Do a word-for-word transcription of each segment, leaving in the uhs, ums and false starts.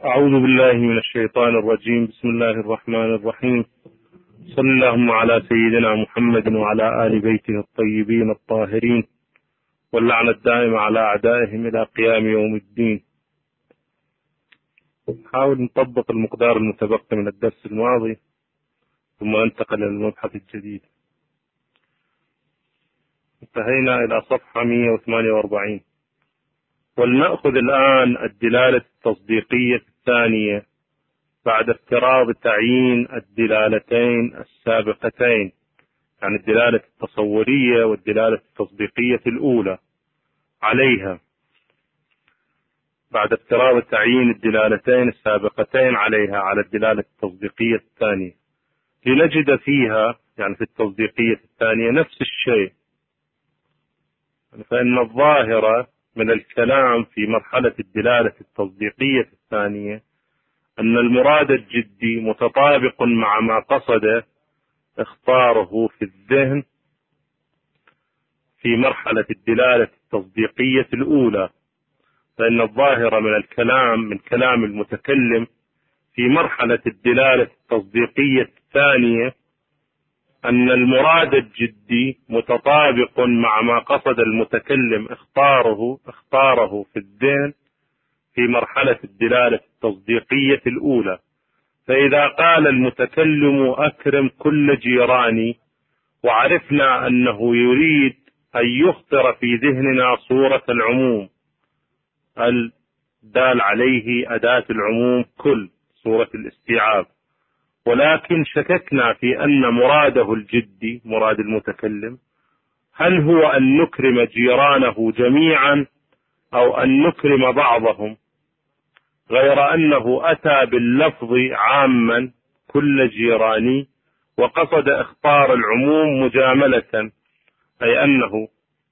أعوذ بالله من الشيطان الرجيم. بسم الله الرحمن الرحيم. صلى اللهم على سيدنا محمد وعلى آل بيته الطيبين الطاهرين، واللعنة الدائمة على أعدائهم إلى قيام يوم الدين. نحاول نطبق المقدار المتبقي من الدرس الماضي ثم ننتقل إلى المبحث الجديد. انتهينا إلى صفحة مئة وثمانية وأربعين، ولنأخذ الآن الدلالة التصديقية الثانية بعد افتراض تعيين الدلالتين السابقتين، يعني الدلالة التصورية والدلالة التصديقية الأولى عليها، بعد افتراض تعيين الدلالتين السابقتين عليها على الدلالة التصديقية الثانية، لنجد فيها يعني في التصديقية الثانية نفس الشيء. فإن الظاهرة من الكلام في مرحلة الدلالة التصديقية الثانية أن المراد الجدي متطابق مع ما قصد اختاره في الذهن في مرحلة الدلالة التصديقية الأولى. فإن الظاهرة من الكلام من كلام المتكلم في مرحلة الدلالة التصديقية الثانية أن المراد الجدي متطابق مع ما قصد المتكلم اختاره اختاره في الذهن في مرحلة الدلالة التصديقية الأولى. فإذا قال المتكلم أكرم كل جيراني، وعرفنا أنه يريد أن يخطر في ذهننا صورة العموم الدال عليه أداة العموم كل، صورة الاستيعاب، ولكن شككنا في أن مراده الجدي مراد المتكلم هل هو أن نكرم جيرانه جميعا أو أن نكرم بعضهم، غير أنه أتى باللفظ عاما كل جيراني وقصد اختار العموم مجاملة، أي أنه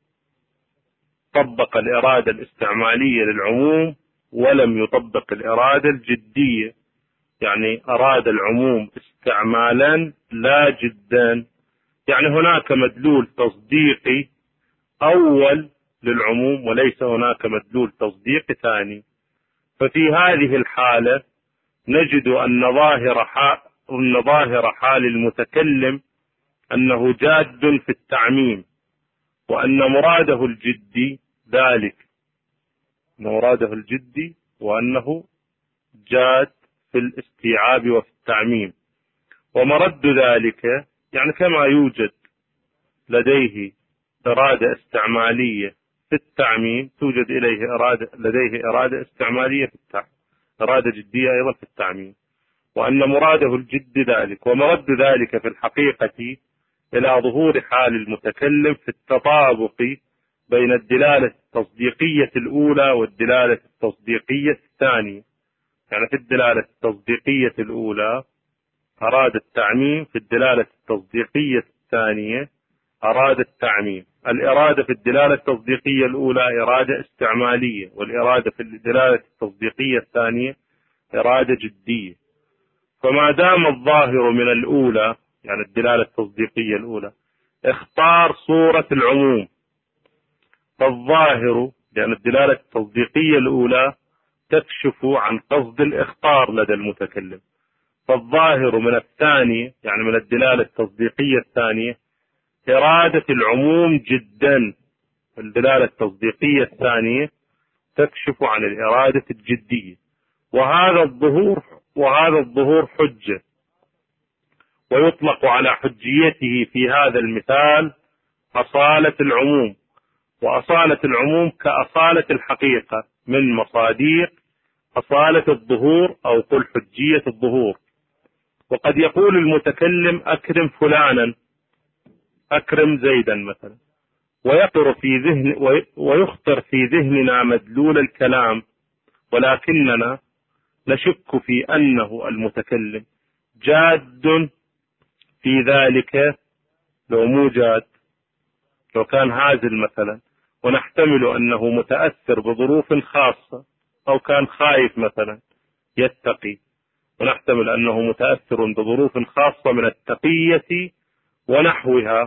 طبق الإرادة الاستعمالية للعموم ولم يطبق الإرادة الجدية، يعني أراد العموم استعمالا لا جدا. يعني هناك مدلول تصديقي أول للعموم وليس هناك مدلول تصديقي ثاني. ففي هذه الحالة نجد أن ظاهر حال, أن ظاهر حال المتكلم أنه جاد في التعميم، وأن مراده الجدي ذلك، أن مراده الجدي وأنه جاد في الاستيعاب وفي التعميم. ومرد ذلك يعني كما يوجد لديه إرادة استعمالية في التعميم توجد إليه إرادة لديه إرادة استعمالية في التعميم، إرادة جدية أيضا في التعميم، وأن مراده الجد ذلك. ومرد ذلك في الحقيقة إلى ظهور حال المتكلم في التطابق بين الدلالة التصديقية الأولى والدلالة التصديقية الثانية. يعني في الدلالة التصديقية الأولى أراد التعميم، في الدلالة التصديقية الثانية أراد التعميم. الإرادة في الدلالة التصديقية الأولى إرادة استعمالية، والإرادة في الدلالة التصديقية الثانية إرادة جدية. فما دام الظاهر من الأولى يعني الدلالة التصديقية الأولى اختار صورة العموم، فالظاهر لأن الدلالة التصديقية الأولى تكشف عن قصد الإخطار لدى المتكلم، فالظاهر من الثانية يعني من الدلالة التصديقية الثانية إرادة العموم جدا. الدلالة التصديقية الثانية تكشف عن الإرادة الجدية، وهذا الظهور وهذا الظهور حجة، ويطلق على حجيته في هذا المثال أصالة العموم. وأصالة العموم كأصالة الحقيقة من مصاديق أصالة الظهور أو قل حجية الظهور. وقد يقول المتكلم أكرم فلانا، أكرم زيدا مثلا، ويخطر في ذهن ويخطر في ذهننا مدلول الكلام، ولكننا نشك في أنه المتكلم جاد في ذلك لو مو جاد، لو كان هازل مثلا، ونحتمل أنه متأثر بظروف خاصة، أو كان خايف مثلا يتقي، ونحتمل أنه متأثر بظروف خاصة من التقية ونحوها،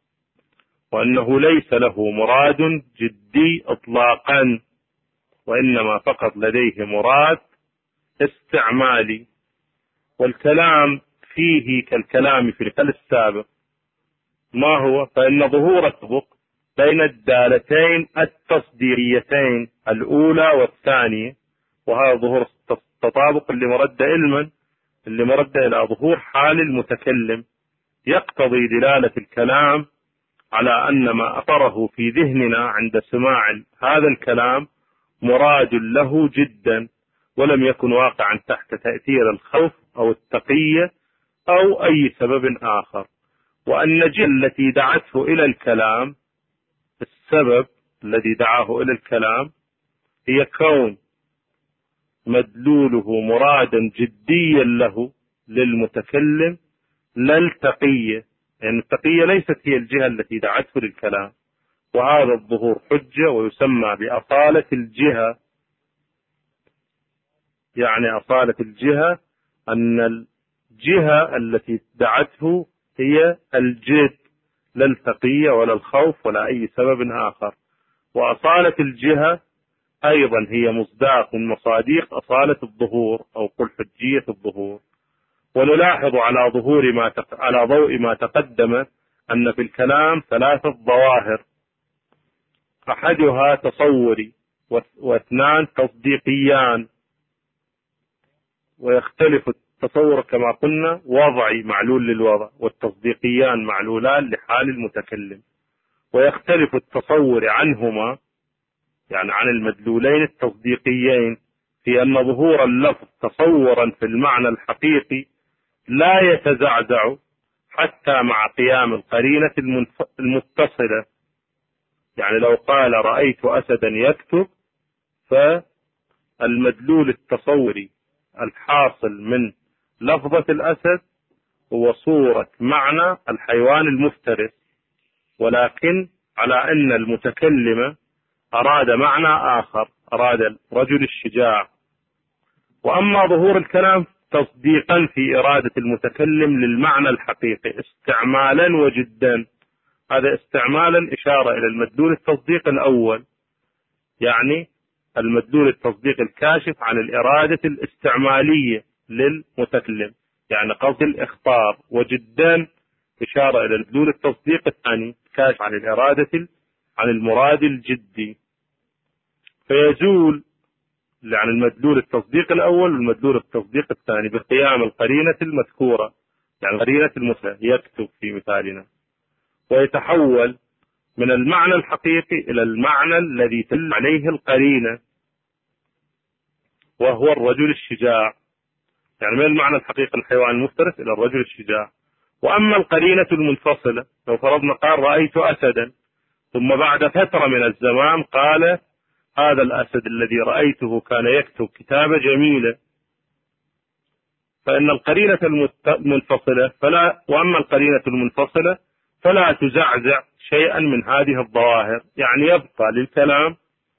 وأنه ليس له مراد جدي إطلاقا، وإنما فقط لديه مراد استعمالي، والكلام فيه كالكلام في الحل السابق. ما هو؟ فإن ظهور التطابق بين الدالتين التصديريتين الأولى والثانية، وهذا ظهور التطابق اللي مرد علما اللي مرد إلى ظهور حال المتكلم، يقتضي دلالة الكلام على أن ما أثره في ذهننا عند سماع هذا الكلام مراد له جدا، ولم يكن واقعا تحت تأثير الخوف أو التقية أو أي سبب آخر. وأن الجهة التي دعته إلى الكلام، السبب الذي دعاه إلى الكلام، هي كون مدلوله مرادا جديا له للمتكلم لا التقية، يعني التقية ليست هي الجهة التي دعته للكلام. وهذا الظهور حجة ويسمى بأصالة الجهة. يعني أصالة الجهة أن الجهة التي دعته هي الجد، لا التقية ولا الخوف ولا أي سبب آخر. وأصالة الجهة أيضا هي مصداق من مصاديق أصالة الظهور أو قل حجية الظهور. ونلاحظ على ظهور ما تق... على ضوء ما تقدم أن في الكلام ثلاثة ظواهر، أحدها تصوري واثنان تصديقيان، ويختلف التصور كما قلنا وضعي معلول للوضع، والتصديقيان معلولان لحال المتكلم. ويختلف التصور عنهما، يعني عن المدلولين التصديقيين، في أن ظهور اللفظ تصورا في المعنى الحقيقي لا يتزعزع حتى مع قيام القرينة المتصلة. يعني لو قال رأيت أسدا يكتب، فالمدلول التصوري الحاصل من لفظة الأسد هو صورة معنى الحيوان المفترس، ولكن على أن المتكلم أراد معنى آخر، أراد الرجل الشجاع. وأما ظهور الكلام تصديقا في إرادة المتكلم للمعنى الحقيقي استعمالا وجدا، هذا استعمالا إشارة إلى المدلول التصديق الأول، يعني المدلول التصديق الكاشف عن الإرادة الاستعمالية للمتكلم، يعني قصد الإخطار. وجدا إشارة إلى المدلول التصديق الثاني كاشف عن الإرادة عن المراد الجدي. فيزول عن المدلول التصديق الأول والمدلول التصديق الثاني بقيام القرينة المذكورة، يعني قرينة المثنى يكتب في مثالنا، ويتحول من المعنى الحقيقي إلى المعنى الذي تدل عليه القرينة، وهو الرجل الشجاع. يعني من المعنى الحقيقي الحيوان المفترس إلى الرجل الشجاع. وأما القرينة المنفصلة، لو فرضنا قال رأيت أسدا، ثم بعد فترة من الزمان قال هذا الأسد الذي رأيته كان يكتب كتابة جميلة، فإن القرينة المنفصلة فلا وأما القرينة المنفصلة فلا تزعزع شيئا من هذه الظواهر، يعني يبقى للكلام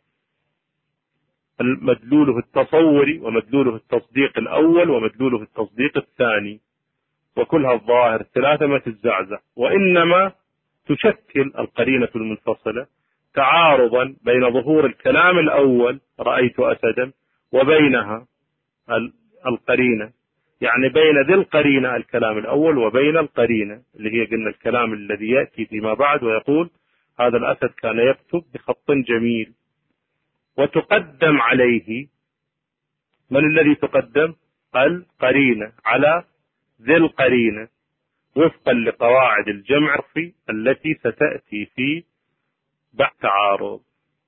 مدلوله التصوري ومدلوله التصديق الأول ومدلوله التصديق الثاني، وكلها الظواهر الثلاثة ما تتزعزع، وإنما تشكل القرينة المنفصلة تعارضا بين ظهور الكلام الأول رأيت أسدا وبينها القرينة، يعني بين ذي القرينة الكلام الأول وبين القرينة اللي هي قلنا الكلام الذي يأتي فيما بعد ويقول هذا الأسد كان يكتب بخط جميل. وتقدم عليه من الذي تقدم؟ القرينة على ذي القرينة، وفقا لقواعد الجمع في التي ستأتي في بعد تعارض.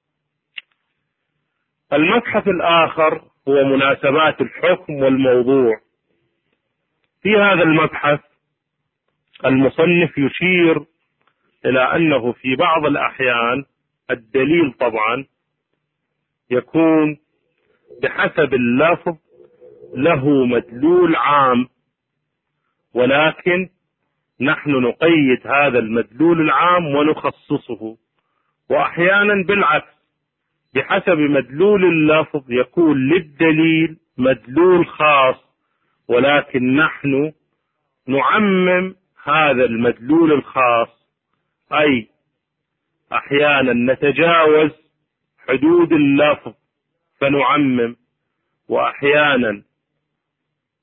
المبحث الآخر هو مناسبات الحكم والموضوع. في هذا المبحث المصنف يشير إلى أنه في بعض الأحيان الدليل طبعا يكون بحسب اللفظ له مدلول عام، ولكن نحن نقيد هذا المدلول العام ونخصصه. وأحيانا بالعكس، بحسب مدلول اللفظ يكون للدليل مدلول خاص، ولكن نحن نعمم هذا المدلول الخاص، أي أحيانا نتجاوز حدود اللفظ فنعمم، وأحيانا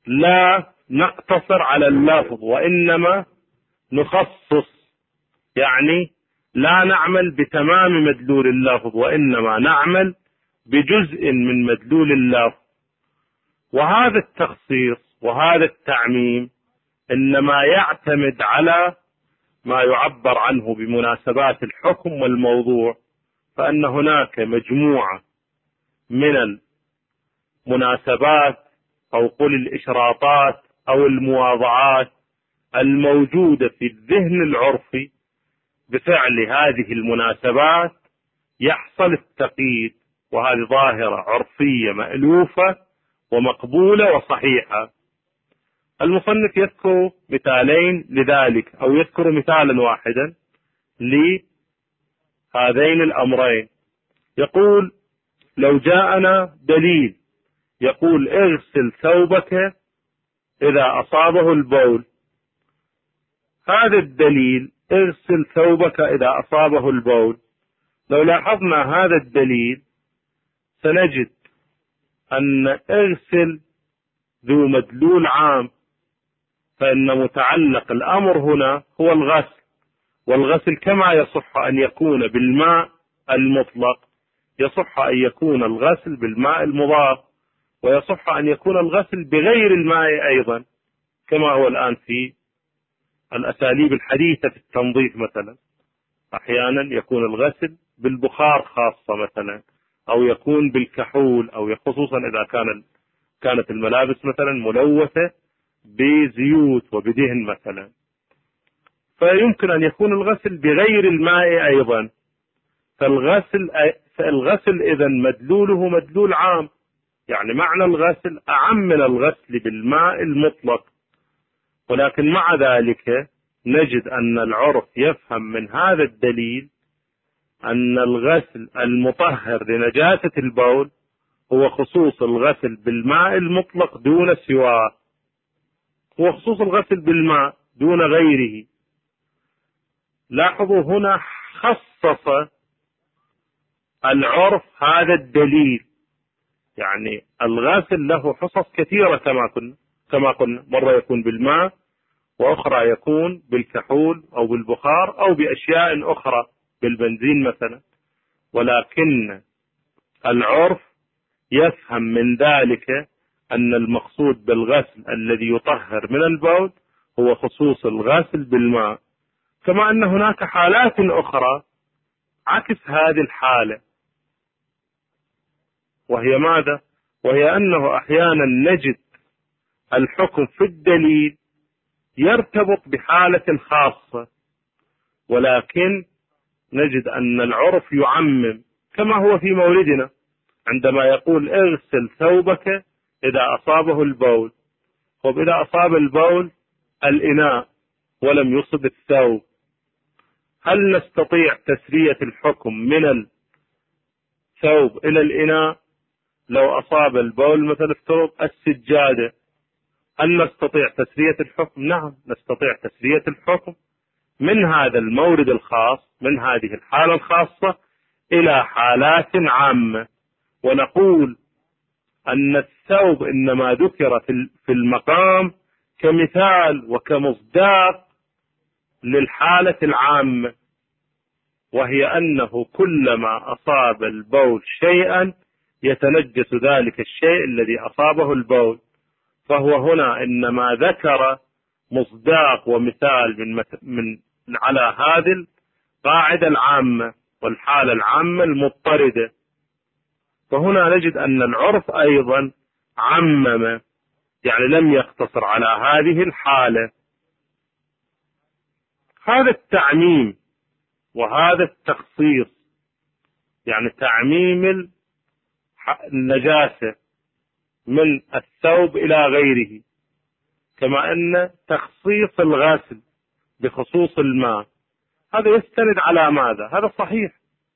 لا نقتصر على اللفظ وإنما نخصص، يعني لا نعمل بتمام مدلول اللفظ وإنما نعمل بجزء من مدلول اللفظ. وهذا التخصيص وهذا التعميم إنما يعتمد على ما يعبر عنه بمناسبات الحكم والموضوع، فأن هناك مجموعة من المناسبات أو قل الإشراطات أو المواضعات الموجودة في الذهن العرفي، بفعل هذه المناسبات يحصل التقييد، وهذه ظاهرة عرفية مألوفة ومقبولة وصحيحة. المصنف يذكر مثالين لذلك، أو يذكر مثالا واحدا لهذين الأمرين. يقول: لو جاءنا دليل يقول اغسل ثوبك إذا أصابه البول، هذا الدليل اغسل ثوبك إذا أصابه البول، لو لاحظنا هذا الدليل سنجد أن اغسل ذو مدلول عام، فإن متعلق الأمر هنا هو الغسل، والغسل كما يصح أن يكون بالماء المطلق يصح أن يكون الغسل بالماء المضاف، ويصح أن يكون الغسل بغير الماء أيضا، كما هو الآن في الأساليب الحديثة في التنظيف مثلا، أحيانا يكون الغسل بالبخار خاصة مثلا، أو يكون بالكحول، أو خصوصا إذا كان كانت الملابس مثلا ملوثة بزيوت وبدهن مثلا، فيمكن أن يكون الغسل بغير الماء أيضا. فالغسل فالغسل إذا مدلوله مدلول عام، يعني معنى الغسل أعم من الغسل بالماء المطلق. ولكن مع ذلك نجد أن العرف يفهم من هذا الدليل أن الغسل المطهر لنجاسة البول هو خصوص الغسل بالماء المطلق دون سواه، هو خصوص الغسل بالماء دون غيره. لاحظوا هنا خصص العرف هذا الدليل، يعني الغسل له حصص كثيرة كما قلنا كما قلنا مرة يكون بالماء، وأخرى يكون بالكحول أو بالبخار أو بأشياء أخرى بالبنزين مثلا. ولكن العرف يفهم من ذلك أن المقصود بالغسل الذي يطهر من البول هو خصوص الغسل بالماء، كما أن هناك حالات أخرى عكس هذه الحالة، وهي ماذا؟ وهي أنه أحيانا نجد الحكم في الدليل يرتبط بحالة خاصة، ولكن نجد أن العرف يعمم، كما هو في موردنا عندما يقول اغسل ثوبك إذا أصابه البول. طب إذا أصاب البول الإناء ولم يصب الثوب، هل نستطيع تسرية الحكم من الثوب إلى الإناء؟ لو أصاب البول مثل الثوب السجادة، هل نستطيع تسرية الحكم؟ نعم نستطيع تسرية الحكم من هذا المورد الخاص، من هذه الحالة الخاصة إلى حالات عامة، ونقول أن الثوب إنما ذكر في المقام كمثال وكمصداق للحالة العامة، وهي أنه كلما أصاب البول شيئا يتنجس ذلك الشيء الذي أصابه البول، فهو هنا إنما ذكر مصداق ومثال من, من على هذه القاعدة العامة والحالة العامة المضطردة. فهنا نجد أن العرف أيضا عمم، يعني لم يقتصر على هذه الحالة. هذا التعميم وهذا التخصيص، يعني تعميم النجاسة من الثوب إلى غيره، كما أن تخصيص الغسل بخصوص الماء، هذا يستند على ماذا؟ هذا صحيح،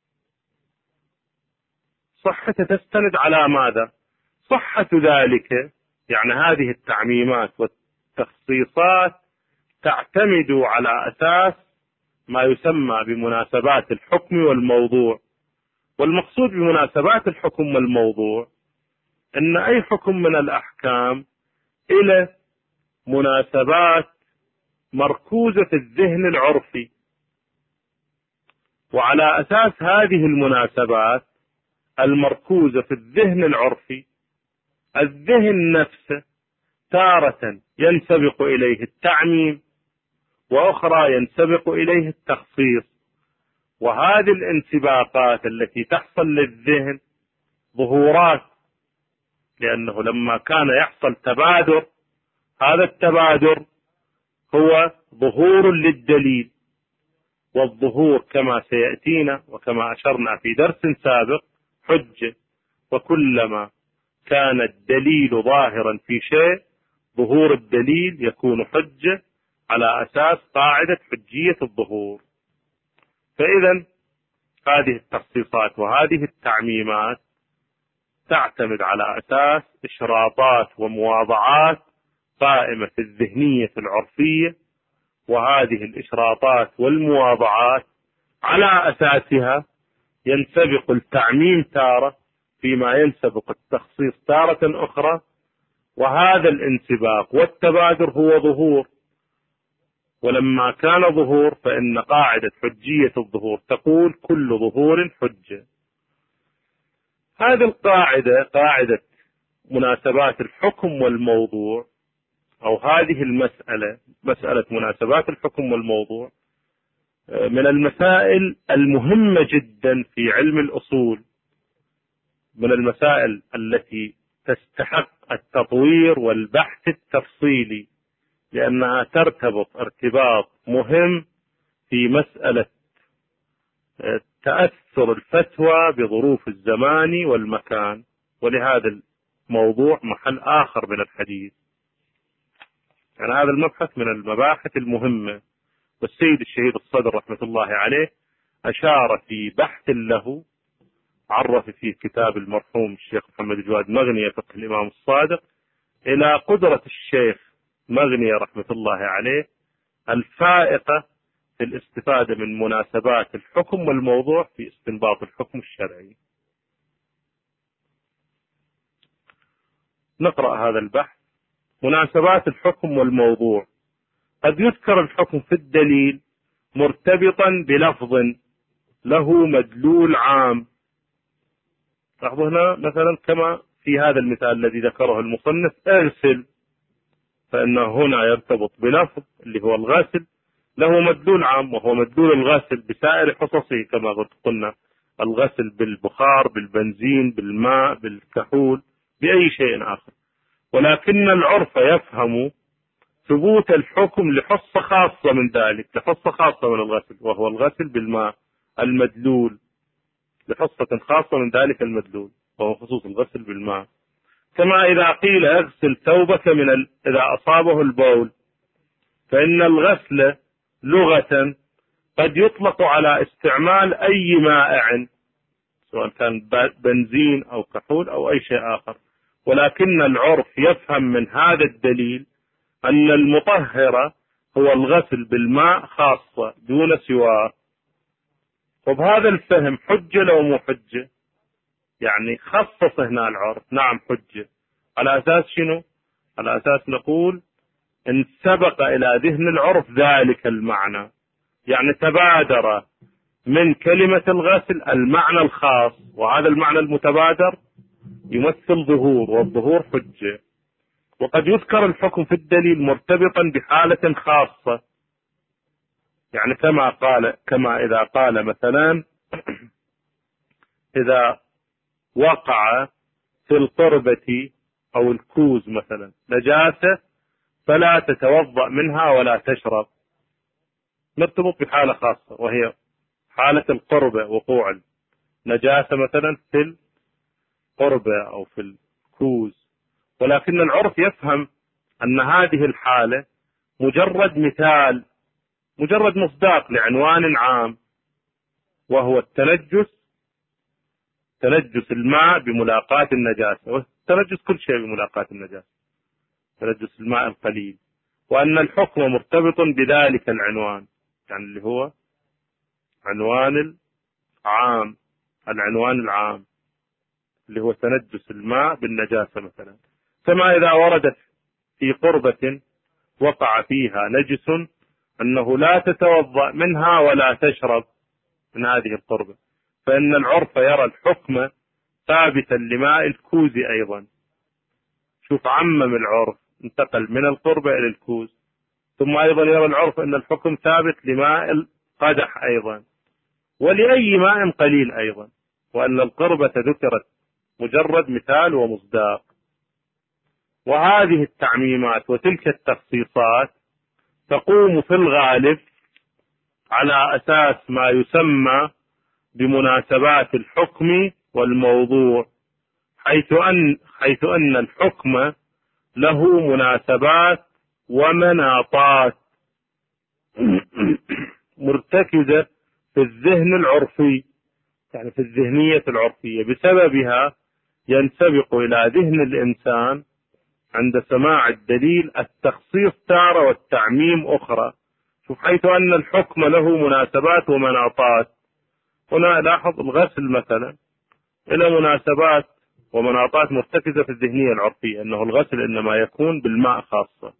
صحته تستند على ماذا؟ صحة ذلك يعني هذه التعميمات والتخصيصات تعتمد على أساس ما يسمى بمناسبات الحكم والموضوع. والمقصود بمناسبات الحكم والموضوع أن أي حكم من الأحكام إلى مناسبات مركوزة في الذهن العرفي، وعلى أساس هذه المناسبات المركوزة في الذهن العرفي الذهن نفسه تارة ينسبق إليه التعميم، وأخرى ينسبق إليه التخصيص. وهذه الانسباقات التي تحصل للذهن ظهورات، لأنه لما كان يحصل تبادر، هذا التبادر هو ظهور للدليل، والظهور كما سيأتينا وكما أشرنا في درس سابق حجة، وكلما كان الدليل ظاهرا في شيء ظهور الدليل يكون حجة على أساس قاعدة حجية الظهور. فإذا هذه التخصيصات وهذه التعميمات تعتمد على أساس إشراطات ومواضعات قائمة في الذهنية العرفية، وهذه الإشراطات والمواضعات على أساسها ينسبق التعميم تارة فيما ينسبق التخصيص تارة أخرى، وهذا الانسباق والتبادر هو ظهور. ولما كان ظهور فإن قاعدة حجية الظهور تقول كل ظهور حجة. هذه القاعدة قاعدة مناسبات الحكم والموضوع، أو هذه المسألة مسألة مناسبات الحكم والموضوع من المسائل المهمة جدا في علم الأصول، من المسائل التي تستحق التطوير والبحث التفصيلي، لأنها ترتبط ارتباط مهم في مسألة تأثر الفتوى بظروف الزمان والمكان، ولهذا الموضوع محل آخر من الحديث. يعني هذا المبحث من المباحث المهمة، والسيد الشهيد الصدر رحمة الله عليه أشار في بحث له عرف فيه كتاب المرحوم الشيخ محمد جواد مغنية فقه الإمام الصادق إلى قدرة الشيخ مغنية رحمة الله عليه الفائقة في الاستفادة من مناسبات الحكم والموضوع في استنباط الحكم الشرعي. نقرأ هذا البحث. مناسبات الحكم والموضوع: قد يذكر الحكم في الدليل مرتبطا بلفظ له مدلول عام. لاحظوا هنا مثلا كما في هذا المثال الذي ذكره المصنف اغسل، فإنه هنا يرتبط بلفظ اللي هو الغسل له مدلول عام، وهو مدلول الغسل بسائر حصصه كما قلنا، الغسل بالبخار، بالبنزين، بالماء، بالكحول، بأي شيء آخر. ولكن العرف يفهم ثبوت الحكم لحصة خاصة من ذلك، لحصة خاصة من الغسل، وهو الغسل بالماء المدلول، لحصة خاصة من ذلك المدلول وهو خصوص الغسل بالماء. كما إذا قيل اغسل ثوبك من ال... إذا أصابه البول، فإن الغسل لغة قد يطلق على استعمال أي مائع سواء كان بنزين أو كحول أو أي شيء آخر، ولكن العرف يفهم من هذا الدليل أن المطهر هو الغسل بالماء خاصة دون سواه. وبهذا الفهم حجة لو مو حجة؟ يعني خصص هنا العرف، نعم حجة. على أساس شنو؟ على أساس نقول إن سبق إلى ذهن العرف ذلك المعنى، يعني تبادر من كلمة الغسل المعنى الخاص، وهذا المعنى المتبادر يمثل ظهور، والظهور حجة. وقد يذكر الحكم في الدليل مرتبطا بحالة خاصة، يعني كما قال كما إذا قال مثلا إذا وقع في القربة أو الكوز مثلا نجاسة فلا تتوضأ منها ولا تشرب، مرتبط بحالة خاصة وهي حالة القربة، وقوع النجاسة مثلا في القربة أو في الكوز. ولكن العرف يفهم أن هذه الحالة مجرد مثال، مجرد مصداق لعنوان عام، وهو التنجس، تنجس الماء بملاقاة النجاسة، والتنجس كل شيء بملاقاة النجاسة، تنجس الماء القليل، وأن الحكم مرتبط بذلك العنوان، يعني اللي هو عنوان العام، العنوان العام اللي هو تنجس الماء بالنجاسة مثلا. كما إذا وردت في قربة وقع فيها نجس أنه لا تتوضأ منها ولا تشرب من هذه القربة، فإن العرف يرى الحكم ثابتا لماء الكوز أيضا. شوف، عمم العرف، انتقل من القربة إلى الكوز. ثم أيضا يرى العرف أن الحكم ثابت لماء القدح أيضا، ولأي ماء قليل أيضا، وأن القربة ذكرت مجرد مثال ومصداق. وهذه التعميمات وتلك التخصيصات تقوم في الغالب على أساس ما يسمى بمناسبات الحكم والموضوع، حيث أن حيث أن الحكم له مناسبات ومناطات مرتكزة في الذهن العرفي، يعني في الذهنية العرفية، بسببها ينسبق إلى ذهن الإنسان عند سماع الدليل التخصيص تارة والتعميم أخرى. شوف، حيث أن الحكم له مناسبات ومناطات، هنا لاحظ الغسل مثلا إلى مناسبات ومناطات مرتكزة في الذهنية العرفية، أنه الغسل إنما يكون بالماء خاصة،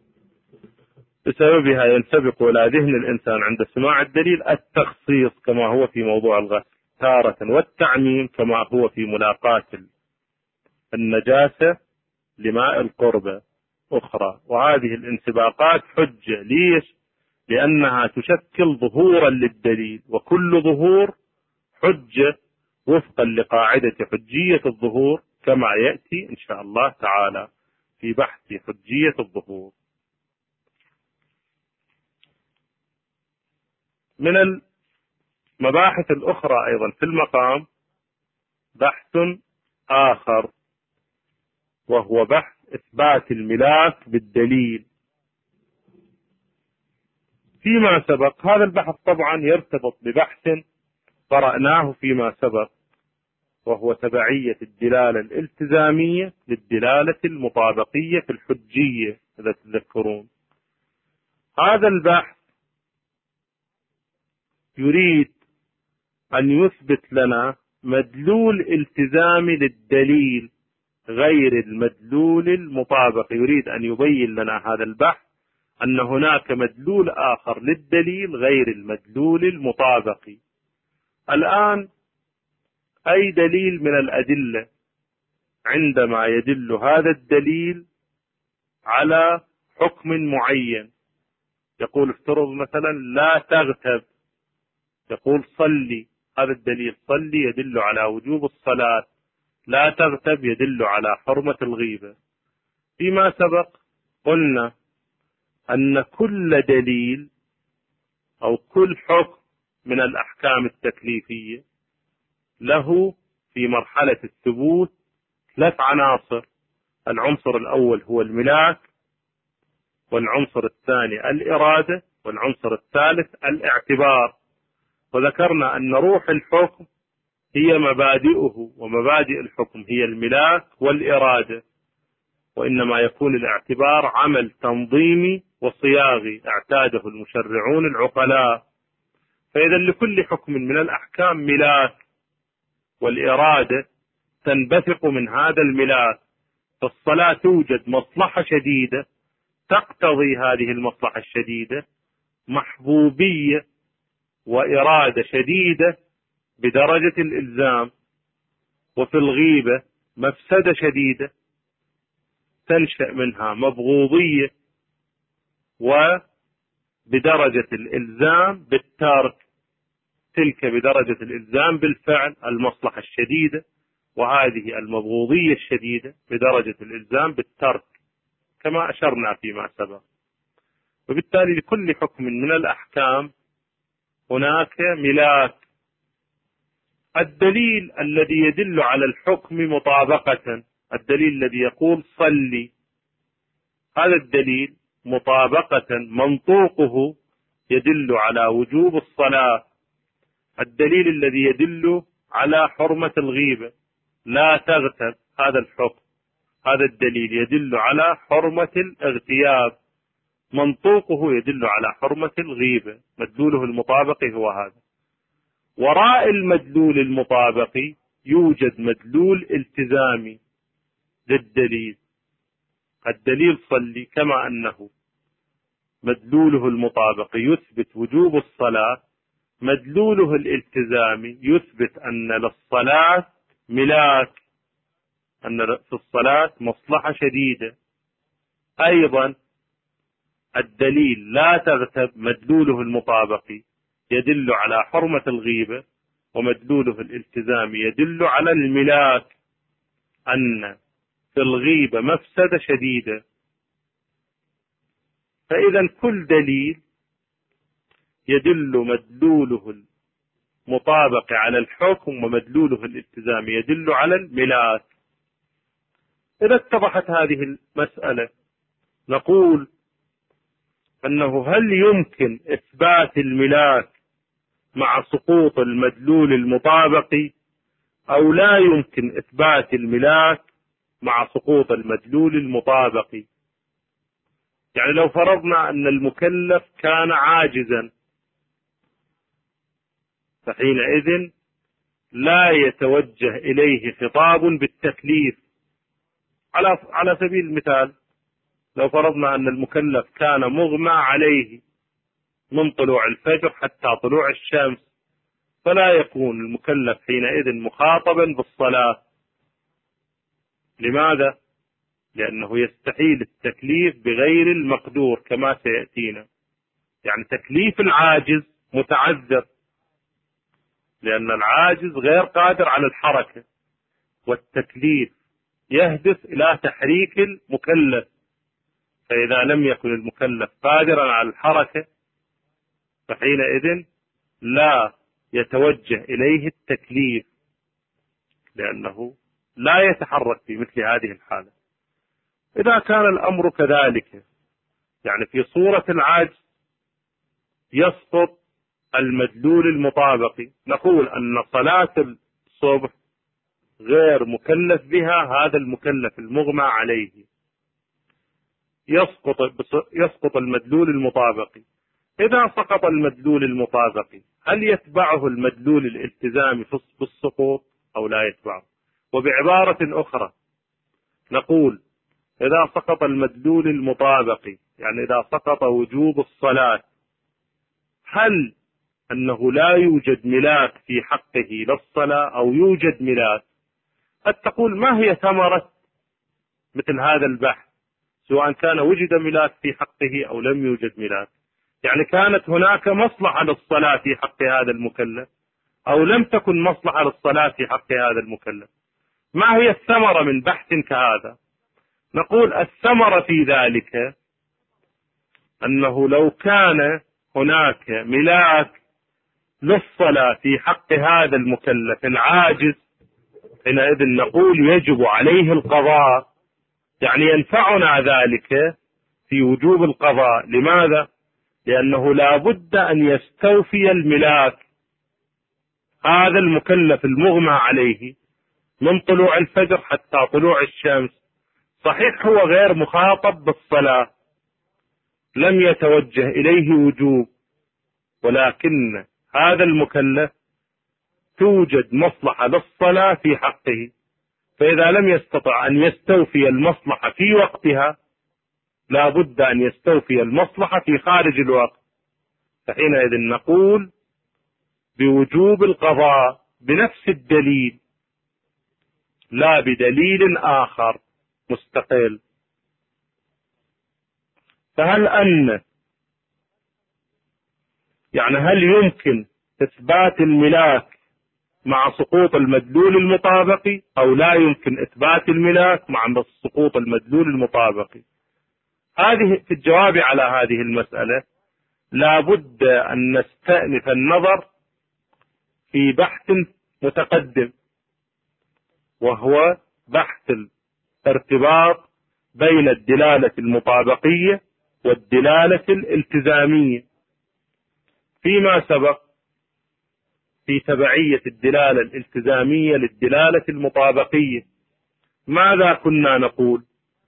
بسببها ينسبق إلى ذهن الإنسان عند سماع الدليل التخصيص كما هو في موضوع الغسل تارة، والتعميم كما هو في ملاقاة النجاسة لماء القربة أخرى. وهذه الانسباقات حجة، ليش؟ لأنها تشكل ظهورا للدليل، وكل ظهور حجة وفقا لقاعدة حجية الظهور كما يأتي إن شاء الله تعالى في بحث حجية الظهور. من المباحث الأخرى أيضا في المقام بحث آخر، وهو بحث إثبات الملاك بالدليل. فيما سبق هذا البحث طبعا يرتبط ببحث قرأناه فيما سبق، وهو تبعية الدلالة الالتزامية للدلالة المطابقية في الحجية إذا تذكرون. هذا البحث يريد أن يثبت لنا مدلول التزامي للدليل غير المدلول المطابق. يريد أن يبين لنا هذا البحث أن هناك مدلول آخر للدليل غير المدلول المطابق. الآن أي دليل من الأدلة عندما يدل هذا الدليل على حكم معين، يقول افترض مثلا لا تغتب، يقول صلي، هذا الدليل صلي يدل على وجوب الصلاة، لا تغتب يدل على حرمة الغيبة. فيما سبق قلنا أن كل دليل أو كل حكم من الأحكام التكليفية له في مرحلة الثبوت ثلاث عناصر. العنصر الأول هو الملاك، والعنصر الثاني الإرادة، والعنصر الثالث الاعتبار. وذكرنا أن روح الحكم هي مبادئه، ومبادئ الحكم هي الملاك والإرادة، وإنما يكون الاعتبار عمل تنظيمي وصياغي اعتاده المشرعون العقلاء. فإذا لكل حكم من الأحكام ملاك، والإرادة تنبثق من هذا الملاك. فالصلاة توجد مصلحة شديدة تقتضي هذه المصلحة الشديدة، محبوبية وإرادة شديدة بدرجة الإلزام. وفي الغيبة مفسدة شديدة تنشأ منها مبغوضية وبدرجة الإلزام بالترك، تلك بدرجة الإلزام بالفعل المصلحة الشديدة، وهذه المبغوضية الشديدة بدرجة الإلزام بالترك كما أشرنا فيما سبق. وبالتالي لكل حكم من الأحكام هناك ملاك. الدليل الذي يدل على الحكم مطابقة، الدليل الذي يقول صلي، هذا الدليل مطابقة منطوقه يدل على وجوب الصلاة. الدليل الذي يدل على حرمة الغيبة، لا تغتب، هذا الحكم، هذا الدليل يدل على حرمة الاغتياب، منطوقه يدل على حرمة الغيبة، مدلوله المطابقي هو هذا. وراء المدلول المطابقي يوجد مدلول التزامي للدليل. الدليل صلي كما أنه مدلوله المطابقي يثبت وجوب الصلاة، مدلوله الالتزامي يثبت أن للصلاة ملاك، أن في الصلاة مصلحة شديدة. أيضا الدليل لا تغتب مدلوله المطابقي يدل على حرمة الغيبة، ومدلوله الالتزامي يدل على الملاك، أن في الغيبة مفسدة شديدة. فإذا كل دليل يدل مدلوله المطابق على الحكم ومدلوله الالتزامي يدل على الملاك. إذا اتضحت هذه المسألة نقول أنه هل يمكن إثبات الملاك مع سقوط المدلول المطابقي، أو لا يمكن إثبات الملاك مع سقوط المدلول المطابقي؟ يعني لو فرضنا أن المكلف كان عاجزا، فحينئذ لا يتوجه إليه خطاب بالتكليف. على على سبيل المثال، لو فرضنا أن المكلف كان مغمى عليه من طلوع الفجر حتى طلوع الشمس، فلا يكون المكلف حينئذ مخاطبا بالصلاة. لماذا؟ لأنه يستحيل التكليف بغير المقدور كما سيأتينا. يعني تكليف العاجز متعذر، لأن العاجز غير قادر على الحركة، والتكليف يهدف إلى تحريك المكلف، فإذا لم يكن المكلف قادرا على الحركة فحينئذ لا يتوجه إليه التكليف، لأنه لا يتحرك في مثل هذه الحالة. إذا كان الأمر كذلك، يعني في صورة العجز يسقط المدلول المطابقي، نقول أن صلاة الصبح غير مكلف بها هذا المكلف المغمى عليه، يسقط يسقط المدلول المطابقي. إذا سقط المدلول المطابقي هل يتبعه المدلول الالتزامي في السقوط أو لا يتبعه؟ وبعبارة أخرى نقول إذا سقط المدلول المطابقي، يعني إذا سقط وجوب الصلاة، هل أنه لا يوجد ملاك في حقه للصلاة أو يوجد ملاك؟ قد تقول ما هي ثمرة مثل هذا البحث، سواء كان وجد ملاك في حقه أو لم يوجد ملاك؟ يعني كانت هناك مصلحة للصلاة في حق هذا المكلف أو لم تكن مصلحة للصلاة في حق هذا المكلف؟ ما هي الثمرة من بحث كهذا؟ نقول الثمرة في ذلك أنه لو كان هناك ملاك للصلاة في حق هذا المكلف العاجز، حينئذ نقول يجب عليه القضاء، يعني ينفعنا ذلك في وجوب القضاء. لماذا؟ لأنه لا بد أن يستوفي الملاك هذا المكلف المغمى عليه من طلوع الفجر حتى طلوع الشمس. صحيح هو غير مخاطب بالصلاة، لم يتوجه إليه وجوب، ولكن هذا المكلف توجد مصلحة للصلاة في حقه، فإذا لم يستطع أن يستوفي المصلحة في وقتها لا بد أن يستوفي المصلحة في خارج الوقت، فحينئذ نقول بوجوب القضاء بنفس الدليل لا بدليل آخر مستقل. فهل أن يعني هل يمكن إثبات الملاك مع سقوط المدلول المطابقي أو لا يمكن إثبات الملاك مع سقوط المدلول المطابقي؟ هذه في الجواب على هذه المسألة لا بد أن نستأنف النظر في بحث متقدم، وهو بحث الارتباط بين الدلالة المطابقية والدلالة الالتزامية. فيما سبق في تبعية الدلالة الالتزامية للدلالة المطابقية ماذا كنا نقول؟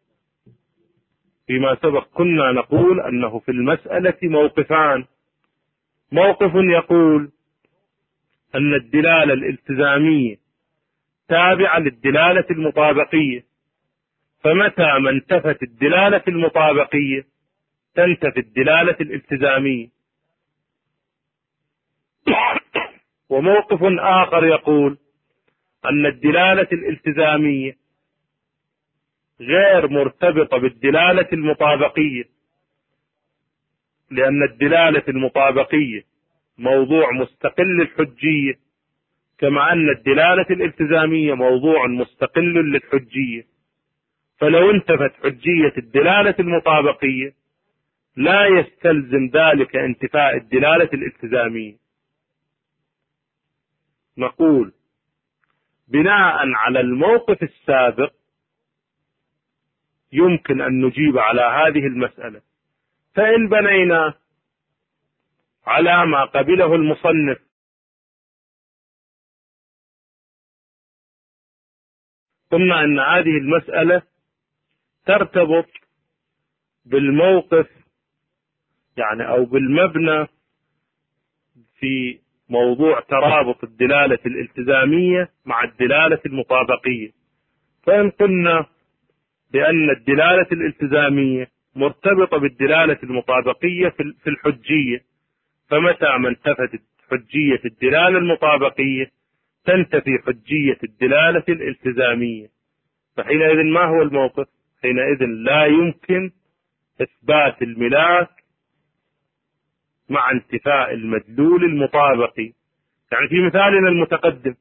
فيما سبق كنا نقول أنه في المسألة موقفان: موقف يقول أن الدلالة الالتزامية تابعة للدلالة المطابقية، فمتى ما انتفت الدلالة المطابقية تنتفي الدلالة الالتزامية. وموقف آخر يقول أن الدلالة الالتزامية غير مرتبطة بالدلالة المطابقية، لأن الدلالة المطابقية موضوع مستقل الحجية، كما أن الدلالة الالتزامية موضوع مستقل للحجية. فلو انتفت حجية الدلالة المطابقية لا يستلزم ذلك انتفاء الدلالة الالتزامية. نقول بناء على الموقف السابق يمكن أن نجيب على هذه المسألة. فإن بنينا على ما قبله المصنف قلنا أن هذه المسألة ترتبط بالموقف يعني أو بالمبنى في موضوع ترابط الدلالة الالتزامية مع الدلالة المطابقية. فإن قلنا بأن الدلالة الالتزامية مرتبطة بالدلالة المطابقية في الحجية، فمتى ما انتفت حجية الدلالة المطابقية تنتفي حجية الدلالة الالتزامية. فحينئذ ما هو الموقف؟ حينئذ لا يمكن إثبات الملاك مع انتفاء المدلول المطابقي. يعني في مثالنا المتقدم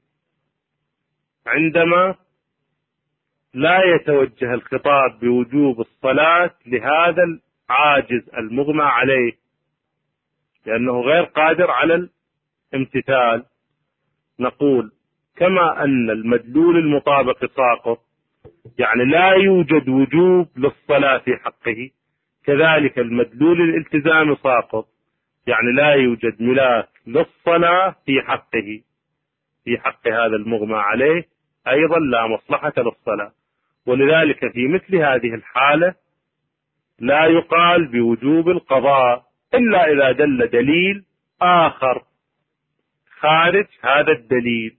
عندما لا يتوجه الخطاب بوجوب الصلاة لهذا العاجز المغمى عليه لأنه غير قادر على الامتثال، نقول كما أن المدلول المطابق ساقط يعني لا يوجد وجوب للصلاة في حقه، كذلك المدلول الالتزامي ساقط يعني لا يوجد ملاك للصلاة في حقه، في حق هذا المغمى عليه أيضا لا مصلحة للصلاة. ولذلك في مثل هذه الحالة لا يقال بوجوب القضاء إلا إذا دل دليل آخر خارج هذا الدليل.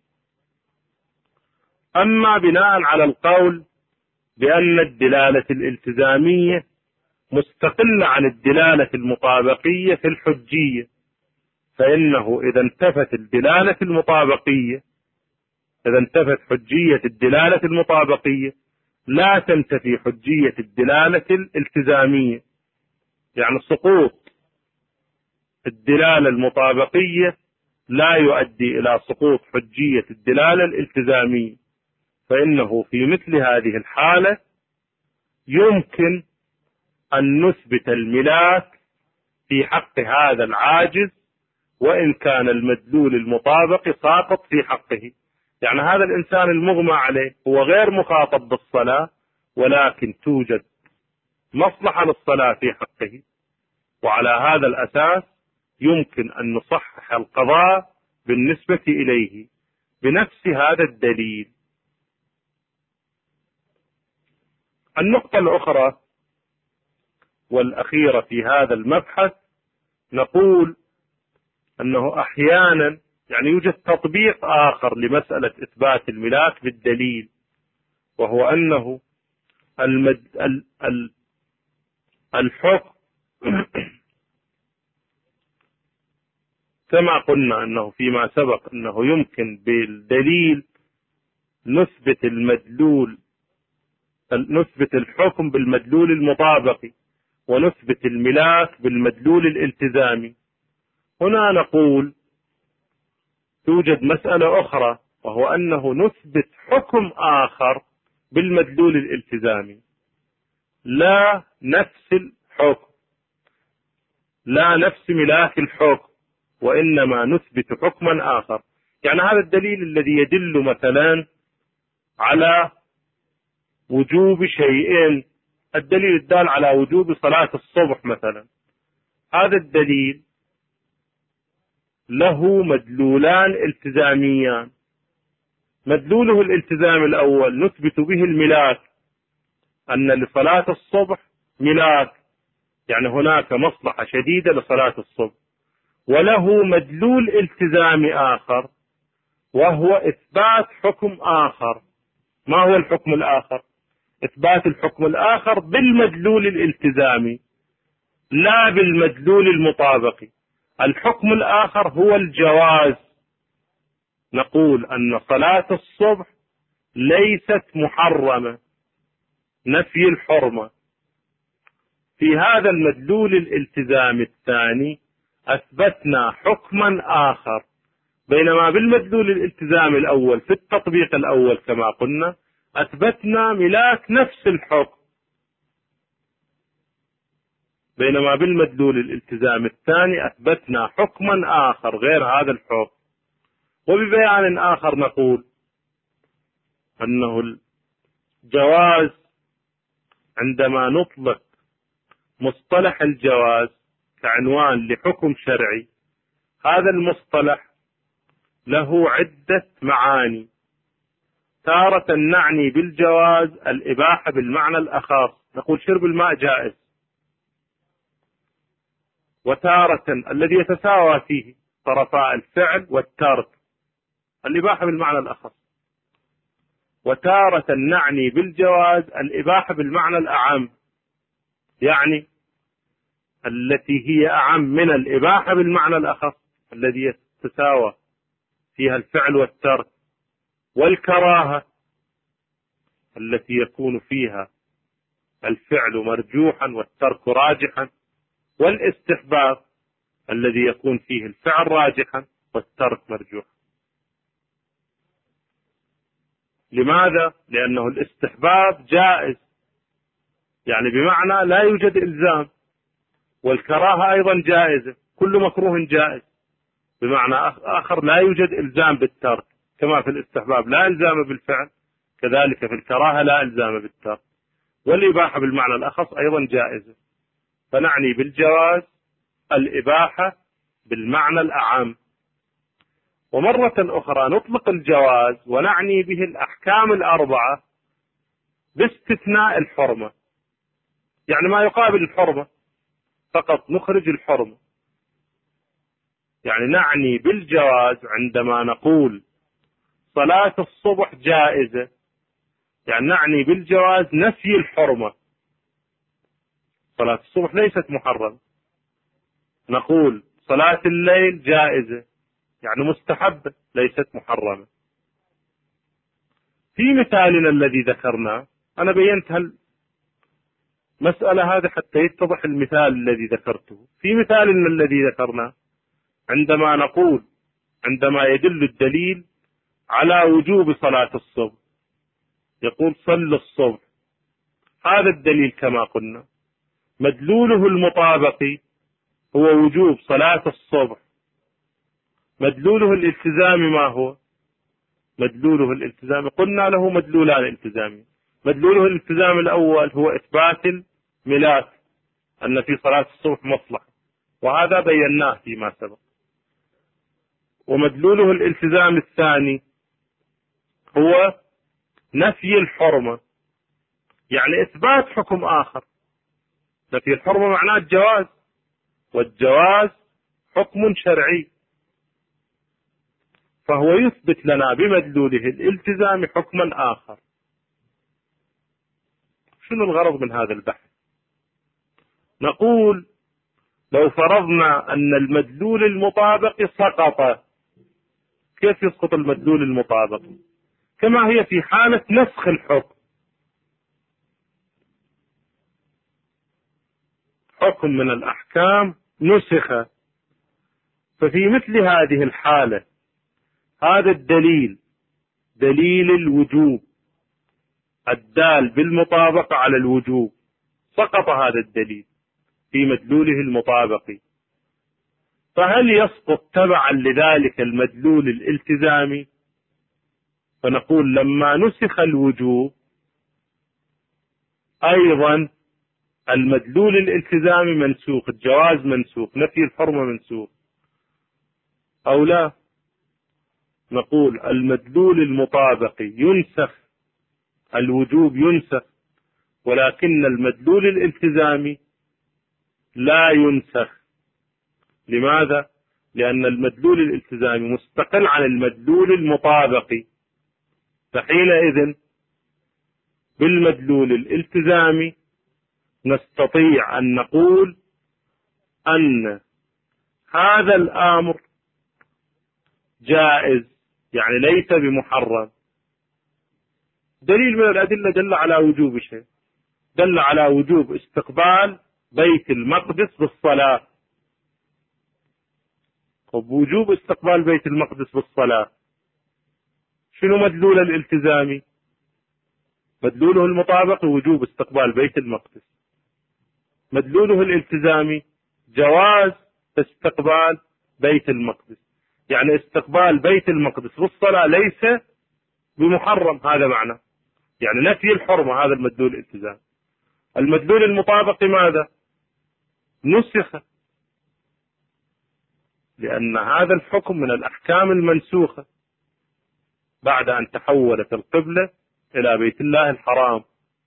أما بناء على القول بأن الدلالة الالتزامية مستقلة عن الدلالة المطابقية في الحجية، فإنه إذا انتفت الدلالة المطابقية إذا انتفت حجية الدلالة المطابقية لا تنتفي حجية الدلالة الالتزامية. يعني سقوط الدلالة المطابقية لا يؤدي إلى سقوط حجية الدلالة الالتزامية، فإنه في مثل هذه الحالة يمكن أن نثبت الملاك في حق هذا العاجز وإن كان المدلول المطابق ساقط في حقه. يعني هذا الإنسان المغمى عليه هو غير مخاطب بالصلاة، ولكن توجد مصلحة للصلاة في حقه، وعلى هذا الأساس يمكن أن نصحح القضاء بالنسبة إليه بنفس هذا الدليل. النقطة الأخرى والأخيرة في هذا المبحث نقول أنه أحيانا يعني يوجد تطبيق آخر لمسألة إثبات الملاك بالدليل، وهو أنه المد... ال... ال... الحكم كما قلنا أنه فيما سبق أنه يمكن بالدليل نثبت المدلول نثبت الحكم بالمدلول المطابقي ونثبت الملاك بالمدلول الالتزامي. هنا نقول توجد مسألة أخرى، وهو أنه نثبت حكم آخر بالمدلول الالتزامي، لا نفس الحكم، لا نفس ملاك الحكم، وإنما نثبت حكما آخر. يعني هذا الدليل الذي يدل مثلا على وجوب شيئين، الدليل الدال على وجوب صلاة الصبح مثلا، هذا الدليل له مدلولان التزاميان. مدلوله الالتزام الأول نثبت به الملاك، أن لصلاة الصبح ملاك، يعني هناك مصلحة شديدة لصلاة الصبح. وله مدلول التزامي آخر وهو إثبات حكم آخر. ما هو الحكم الآخر؟ إثبات الحكم الآخر بالمدلول الالتزامي لا بالمدلول المطابقي. الحكم الآخر هو الجواز. نقول أن صلاة الصبح ليست محرمة، نفي الحرمة. في هذا المدلول الالتزامي الثاني أثبتنا حكما آخر، بينما بالمدلول الالتزامي الأول في التطبيق الأول كما قلنا أثبتنا ملاك نفس الحكم، بينما بالمدلول الالتزامي الثاني أثبتنا حكما آخر غير هذا الحكم. وببيان آخر نقول أنه الجواز عندما نطلق مصطلح الجواز كعنوان لحكم شرعي، هذا المصطلح له عدة معاني. تارة نعني بالجواز الإباحة بالمعنى الأخص، نقول شرب الماء جائز، وتارة الذي يتساوى فيه طرفاء الفعل والترك، الإباحة بالمعنى الأخص. وتارة نعني بالجواز الإباحة بالمعنى الأعم، يعني التي هي أعم من الإباحة بالمعنى الأخص الذي يتساوى فيها الفعل والترك، والكراهة التي يكون فيها الفعل مرجوحا والترك راجحا، والاستحباب الذي يكون فيه الفعل راجحا والترك مرجوحا. لماذا؟ لأنه الاستحباب جائز، يعني بمعنى لا يوجد إلزام، والكراهة أيضا جائزة، كل مكروه جائز، بمعنى آخر لا يوجد إلزام بالترك، كما في الاستحباب لا إلزام بالفعل كذلك في الكراهة لا إلزام بالترك. والإباحة بالمعنى الأخص أيضا جائزة، فنعني بالجواز الإباحة بالمعنى الأعم. ومرة أخرى نطلق الجواز ونعني به الأحكام الأربعة باستثناء الحرمة، يعني ما يقابل الحرمة فقط نخرج الحرمة. يعني نعني بالجواز عندما نقول صلاة الصبح جائزة، يعني نعني بالجواز نفي الحرمة. صلاة الصبح ليست محرمة. نقول صلاة الليل جائزة، يعني مستحبة ليست محرمة. في مثالنا الذي ذكرناه أنا بينت هالمسألة هذه حتى يتضح المثال الذي ذكرته. في مثالنا الذي ذكرناه عندما نقول عندما يدل الدليل على وجوب صلاة الصبح، يقول صل الصبح، هذا الدليل كما قلنا مدلوله المطابقي هو وجوب صلاة الصبح. مدلوله الالتزامي ما هو؟ مدلوله الالتزامي قلنا له مدلولان التزامي. مدلوله الالتزامي الأول هو إثبات الملاك، أن في صلاة الصبح مصلحة، وهذا بيناه فيما سبق. ومدلوله الالتزام الثاني هو نفي الحرمة، يعني إثبات حكم آخر. نفي الحرمة معناه الجواز، والجواز حكم شرعي، فهو يثبت لنا بمدلوله الالتزام حكما آخر. شنو الغرض من هذا البحث؟ نقول لو فرضنا أن المدلول المطابق سقط، كيف يسقط المدلول المطابق؟ كما هي في حالة نسخ الحكم، حكم من الأحكام نسخ، ففي مثل هذه الحالة هذا الدليل دليل الوجوب الدال بالمطابقة على الوجوب سقط هذا الدليل في مدلوله المطابقي، فهل يسقط تبعا لذلك المدلول الالتزامي؟ فنقول لما نسخ الوجوب أيضا المدلول الالتزامي منسوخ، الجواز منسوخ، نفي الحرمة منسوخ أو لا؟ نقول المدلول المطابقي ينسخ، الوجوب ينسخ، ولكن المدلول الالتزامي لا ينسخ. لماذا؟ لأن المدلول الالتزامي مستقل عن المدلول المطابقي، فحينئذ بالمدلول الالتزامي نستطيع أن نقول أن هذا الأمر جائز، يعني ليس بمحرم. دليل من الأدلة دل على وجوب شيء، دل على وجوب استقبال بيت المقدس بالصلاة. وبوجوب استقبال بيت المقدس بالصلاة شنو مدلول الالتزامي؟ مدلوله المطابق وجوب استقبال بيت المقدس، مدلوله الالتزامي جواز استقبال بيت المقدس، يعني استقبال بيت المقدس بالصلاة ليس بمحرم، هذا معنى، يعني نفي الحرمة، هذا المدلول الالتزامي. المدلول المطابق ماذا؟ نسخ، لأن هذا الحكم من الأحكام المنسوخة بعد أن تحولت القبلة إلى بيت الله الحرام.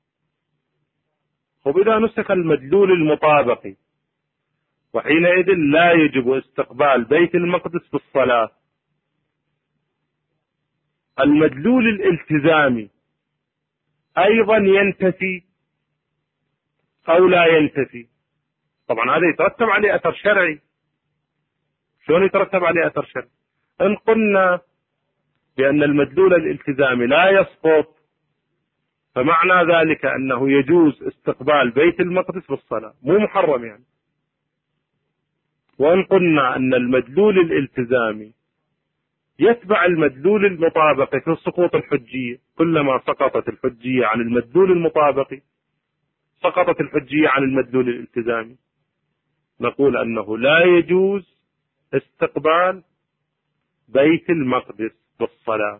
وبذا نسخ المدلول المطابق، وحينئذ لا يجب استقبال بيت المقدس بالصلاة. المدلول الالتزامي أيضا ينتفي أو لا ينتفي؟ طبعا هذا يترتب عليه أثر شرعي. شلون يترتب عليه أثر شرعي؟ إن قلنا بأن المدلول الالتزامي لا يسقط، فمعنى ذلك أنه يجوز استقبال بيت المقدس بالصلاة، مو محرم يعني. وإن قلنا أن المدلول الالتزامي يتبع المدلول المطابق في سقوط الحجية، كلما سقطت الحجية عن المدلول المطابق سقطت الحجية عن المدلول الالتزامي، نقول أنه لا يجوز استقبال بيت المقدس بالصلاة.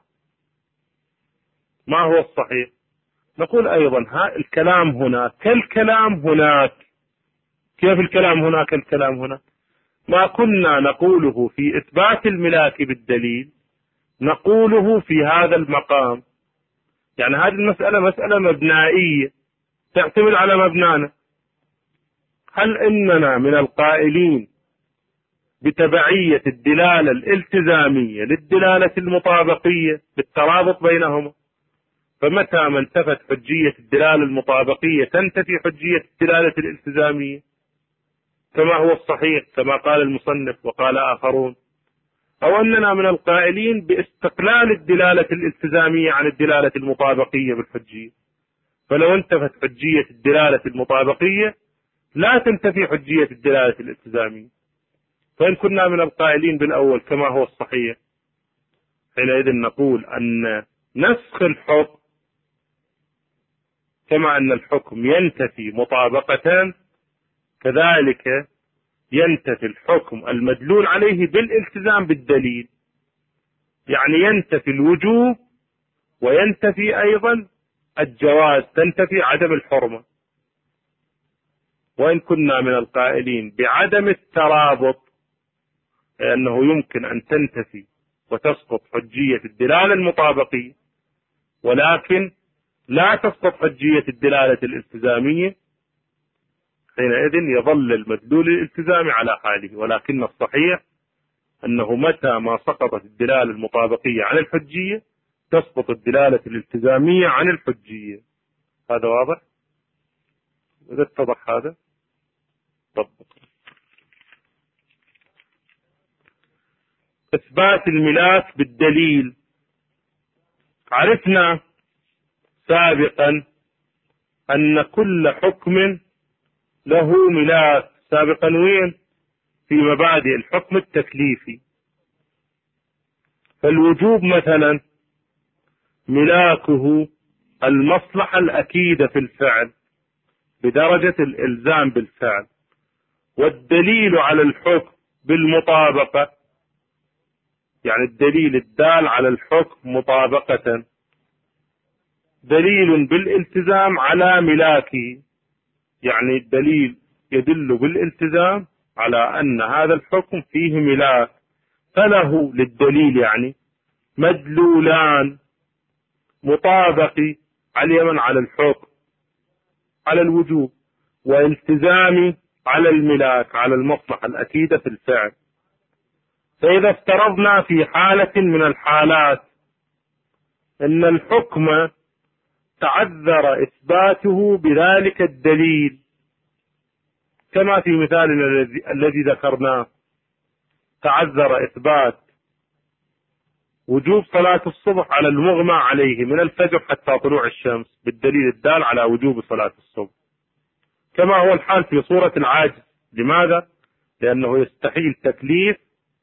ما هو الصحيح؟ نقول أيضا ها الكلام هنا كالكلام هناك. كيف الكلام هنا كالكلام هناك؟ ما كنا نقوله في إثبات الملاك بالدليل نقوله في هذا المقام. يعني هذه المسألة مسألة مبنائية تعتمد على مبنانا. هل إننا من القائلين بتبعية الدلالة الالتزامية للدلالة المطابقية بالترابط بينهما؟ فمتى ما انتفت حجية الدلالة المطابقية تنتفي حجية الدلالة الالتزامية، كما هو الصحيح كما قال المصنف وقال آخرون. أو أننا من القائلين باستقلال الدلالة الالتزامية عن الدلالة المطابقية بالحجية، فلو انتفت حجية الدلالة المطابقية لا تنتفي حجية الدلالة الالتزامية. فإن كنا من القائلين بالأول كما هو الصحيح، حينئذ نقول أن نسخ الحكم كما أن الحكم ينتفي مطابقة، كذلك ينتفي الحكم المدلول عليه بالالتزام بالدليل، يعني ينتفي الوجوب وينتفي أيضا الجواز، تنتفي عدم الحرمة. وإن كنا من القائلين بعدم الترابط، لأنه يمكن أن تنتفي وتسقط حجية الدلالة المطابقية ولكن لا تسقط حجية الدلالة الالتزامية، حينئذ يظل المدلول الالتزامي على حاله. ولكن الصحيح أنه متى ما سقطت الدلالة المطابقية عن الحجية تسقط الدلالة الالتزامية عن الحجية. هذا واضح؟ إذا اتضح هذا طبق. إثبات الملاك بالدليل. عرفنا سابقا أن كل حكم له ملاك سابقا، وين؟ في مبادئ الحكم التكليفي. فالوجوب مثلا ملاكه المصلحة الأكيدة في الفعل بدرجة الإلزام بالفعل، والدليل على الحكم بالمطابقة، يعني الدليل الدال على الحكم مطابقة دليل بالالتزام على ملاكه، يعني الدليل يدل بالالتزام على أن هذا الحكم فيه ملاك، فله للدليل يعني مدلولان مطابقي على من؟ على الحكم على الوجوب، والتزامي على الملاك على المصلحة الأكيدة في الفعل. فإذا افترضنا في حالة من الحالات أن الحكم تعذر إثباته بذلك الدليل، كما في مثالنا الذي الذي ذكرناه، تعذر إثبات وجوب صلاة الصبح على المغمى عليه من الفجر حتى طلوع الشمس بالدليل الدال على وجوب صلاة الصبح، كما هو الحال في صورة العاجز. لماذا؟ لأنه يستحيل تكليف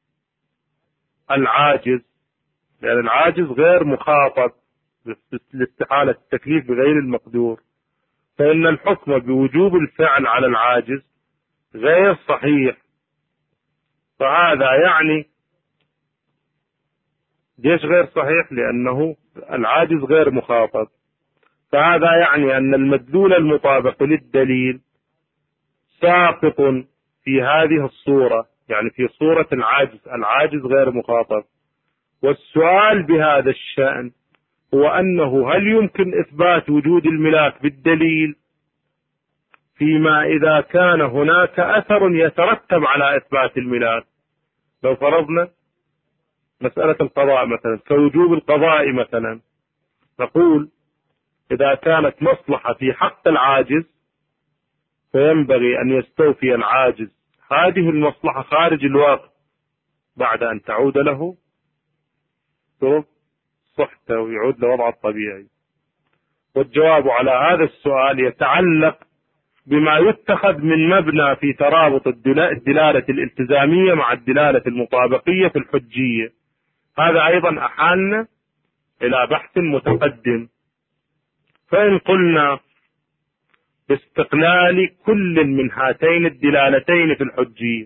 العاجز، لأن العاجز غير مخاطب لاستحالة التكليف بغير المقدور، فإن الحكم بوجوب الفعل على العاجز غير صحيح. فهذا يعني ليش غير صحيح؟ لأنه العاجز غير مخاطب، فهذا يعني أن المدلول المطابق للدليل ساقط في هذه الصورة، يعني في صورة العاجز، العاجز غير مخاطب. والسؤال بهذا الشأن هو أنه هل يمكن إثبات وجود الملاك بالدليل فيما إذا كان هناك أثر يترتب على إثبات الملاك؟ لو فرضنا مسألة القضاء مثلا كوجوب القضاء مثلا، نقول إذا كانت مصلحة في حق العاجز فينبغي أن يستوفي العاجز هذه المصلحة خارج الوقت بعد أن تعود له صحته ويعود لوضعه الطبيعي. والجواب على هذا السؤال يتعلق بما يتخذ من مبنى في ترابط الدلالة الالتزامية مع الدلالة المطابقية في الحجية. هذا أيضا أحالنا إلى بحث متقدم. فإن قلنا باستقلال كل من هاتين الدلالتين في الحجية،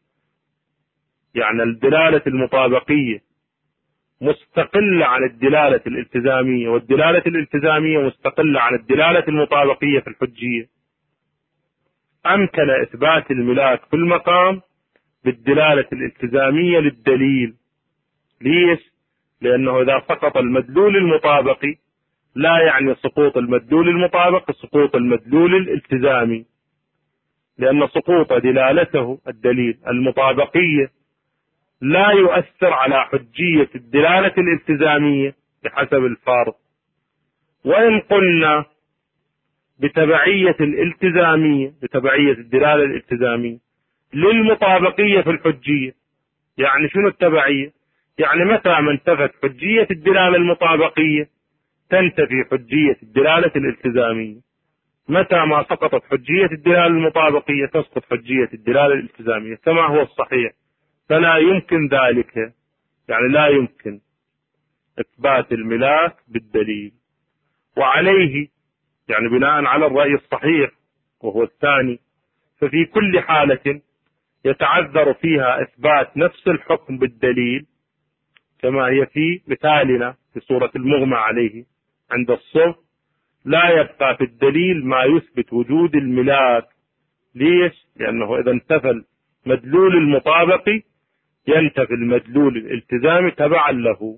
يعني الدلالة المطابقية مستقلة عن الدلالة الالتزامية والدلالة الالتزامية مستقلة عن الدلالة المطابقية في الحجية، أمكن إثبات الملاك في المقام بالدلالة الالتزامية للدليل. ليش؟ لأنه إذا سقط المدلول المطابقي لا يعني سقوط المدلول المطابق سقوط المدلول الالتزامي، لأن سقوط دلالته الدليل المطابقية لا يؤثر على حجية الدلالة الالتزامية بحسب الفرض. وإن قلنا بتبعية الالتزامية بتبعية الدلالة الالتزامية للمطابقية في الحجية، يعني شنو التبعية؟ يعني متى ما انتفت حجية الدلالة المطابقية تنتفي حجية الدلالة الالتزامية، متى ما سقطت حجية الدلالة المطابقية تسقط حجية الدلالة الالتزامية كما هو الصحيح. فلا يمكن ذلك، يعني لا يمكن إثبات الملاك بالدليل. وعليه يعني بناء على الرأي الصحيح وهو الثاني، ففي كل حالة يتعذر فيها إثبات نفس الحكم بالدليل كما هي في مثالنا في سورة المغمى عليه عند الصف، لا يبقى في الدليل ما يثبت وجود الملاك. ليش؟ لأنه إذا انتفى المدلول المطابقي ينتفي المدلول الالتزامي تبعا له.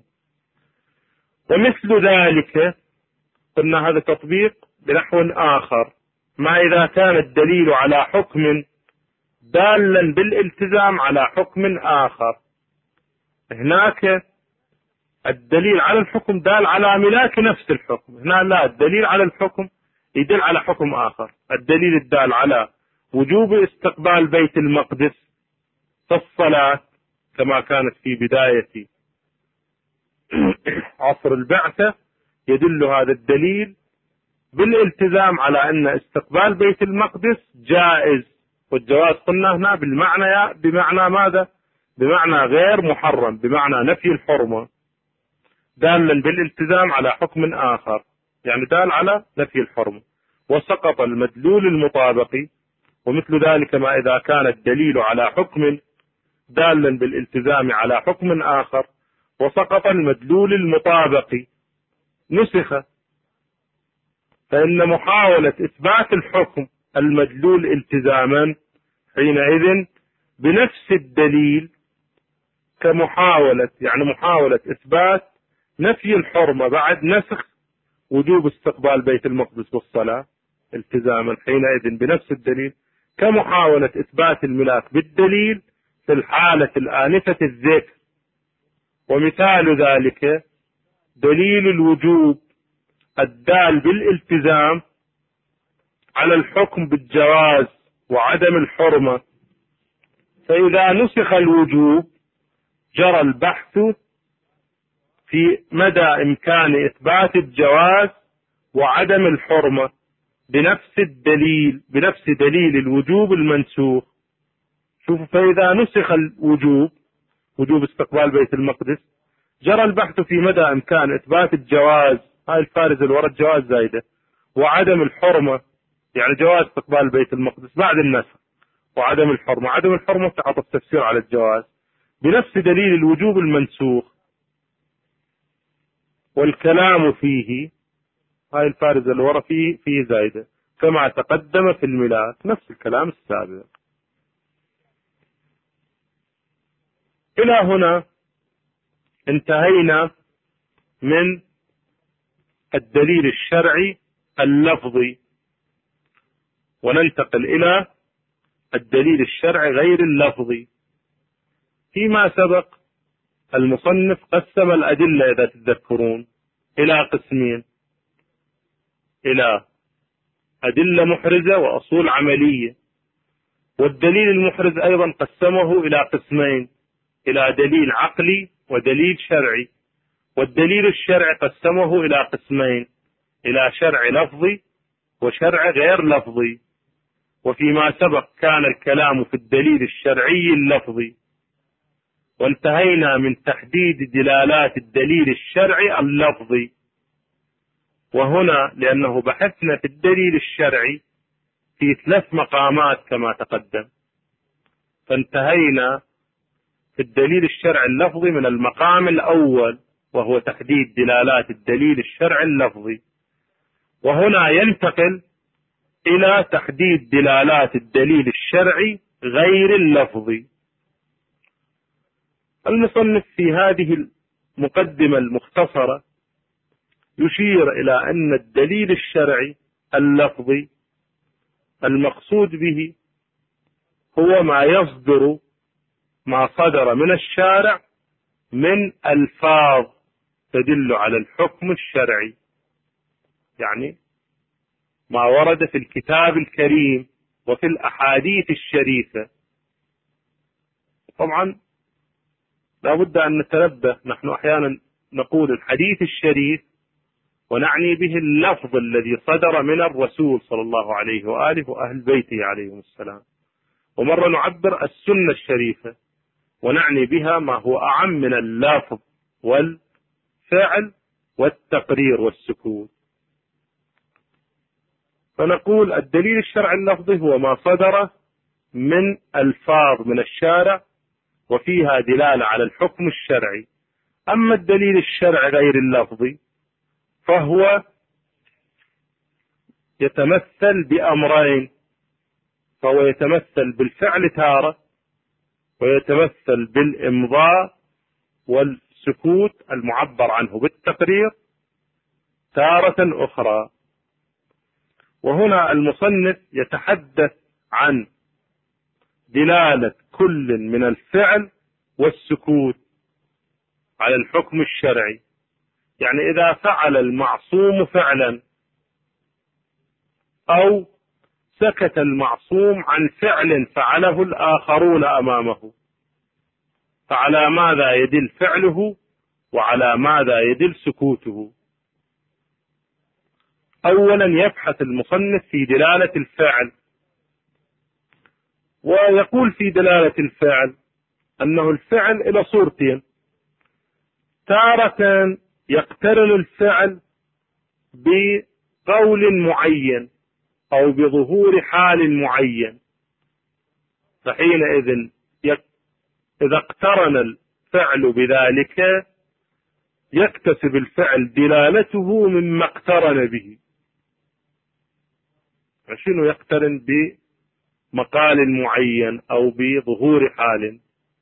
ومثل ذلك قلنا هذا تطبيق بنحو آخر، ما إذا كان الدليل على حكم دالا بالالتزام على حكم آخر. هناك الدليل على الحكم دال على ملاك نفس الحكم، هنا لا، الدليل على الحكم يدل على حكم آخر. الدليل الدال على وجوب استقبال بيت المقدس في الصلاة كما كانت في بداية عصر البعثة، يدل هذا الدليل بالالتزام على أن استقبال بيت المقدس جائز. والجواز قلنا هنا بالمعنى بمعنى ماذا؟ بمعنى غير محرم، بمعنى نفي الحرمة، دالا بالالتزام على حكم آخر، يعني دال على نفي الحرمة. وسقط المدلول المطابقي. ومثل ذلك ما إذا كان الدليل على حكم دالا بالالتزام على حكم آخر وسقط المدلول المطابقي نسخ، فإن محاولة إثبات الحكم المدلول التزاما حينئذ بنفس الدليل كمحاولة يعني محاولة إثبات نفي الحرمة بعد نسخ وجوب استقبال بيت المقدس بالصلاة التزاما، حينئذ بنفس الدليل كمحاولة إثبات الملاك بالدليل في الحالة الآنفة الذكر. ومثال ذلك دليل الوجوب الدال بالالتزام على الحكم بالجواز وعدم الحرمة، فإذا نسخ الوجوب جرى البحث في مدى إمكان إثبات الجواز وعدم الحرمة بنفس الدليل بنفس دليل الوجوب المنسوخ. شوفوا، فإذا نسخ الوجوب، وجوب استقبال بيت المقدس، جرى البحث في مدى إمكان إثبات الجواز، هاي الفارزة اللي ورا الجواز زايدة، وعدم الحرمة، يعني جواز استقبال بيت المقدس بعد النسخ، وعدم الحرمة. عدم الحرمة تعطف تفسير على الجواز بنفس دليل الوجوب المنسوخ، والكلام فيه، هاي الفارزة اللي ورا فيه فيه زايدة، كما تقدم في الميلاد، نفس الكلام السابق. إلى هنا انتهينا من الدليل الشرعي اللفظي، وننتقل إلى الدليل الشرعي غير اللفظي. فيما سبق المصنف قسم الأدلة إذا تتذكرون إلى قسمين، إلى أدلة محرزة وأصول عملية، والدليل المحرز أيضا قسمه إلى قسمين، إلى دليل عقلي ودليل شرعي، والدليل الشرعي قسمه إلى قسمين، إلى شرع لفظي وشرع غير لفظي. وفيما سبق كان الكلام في الدليل الشرعي اللفظي، وانتهينا من تحديد دلالات الدليل الشرعي اللفظي. وهنا لأنه بحثنا في الدليل الشرعي في ثلاث مقامات كما تقدم، فانتهينا في الدليل الشرعي اللفظي من المقام الأول، وهو تحديد دلالات الدليل الشرعي اللفظي. وهنا ينتقل إلى تحديد دلالات الدليل الشرعي غير اللفظي. المصنف في هذه المقدمة المختصرة يشير إلى أن الدليل الشرعي اللفظي المقصود به هو ما يصدر ما صدر من الشارع من ألفاظ تدل على الحكم الشرعي، يعني ما ورد في الكتاب الكريم وفي الأحاديث الشريفة. طبعا لا بد أن نتنبه، نحن أحيانا نقول الحديث الشريف ونعني به اللفظ الذي صدر من الرسول صلى الله عليه وآله وأهل بيته عليهم السلام، ومرة نعبر السنة الشريفة ونعني بها ما هو أعم من اللفظ والفعل والتقرير والسكوت. فنقول الدليل الشرعي اللفظي هو ما صدر من ألفاظ من الشارع وفيها دلالة على الحكم الشرعي. أما الدليل الشرعي غير اللفظي فهو يتمثل بأمرين، فهو يتمثل بالفعل تارة، ويتمثل بالإمضاء والسكوت المعبر عنه بالتقرير تارة أخرى. وهنا المصنف يتحدث عن دلالة كل من الفعل والسكوت على الحكم الشرعي، يعني إذا فعل المعصوم فعلا أو سكت المعصوم عن فعل فعله الآخرون أمامه، فعلى ماذا يدل فعله وعلى ماذا يدل سكوته؟ أولا يبحث المصنف في دلالة الفعل، ويقول في دلالة الفعل أنه الفعل إلى صورتين: تارة يقترن الفعل بقول معين أو بظهور حال معين، فحينئذ إذا اقترن الفعل بذلك يكتسب الفعل دلالته مما اقترن به. شنو يقترن؟ بمقال معين أو بظهور حال.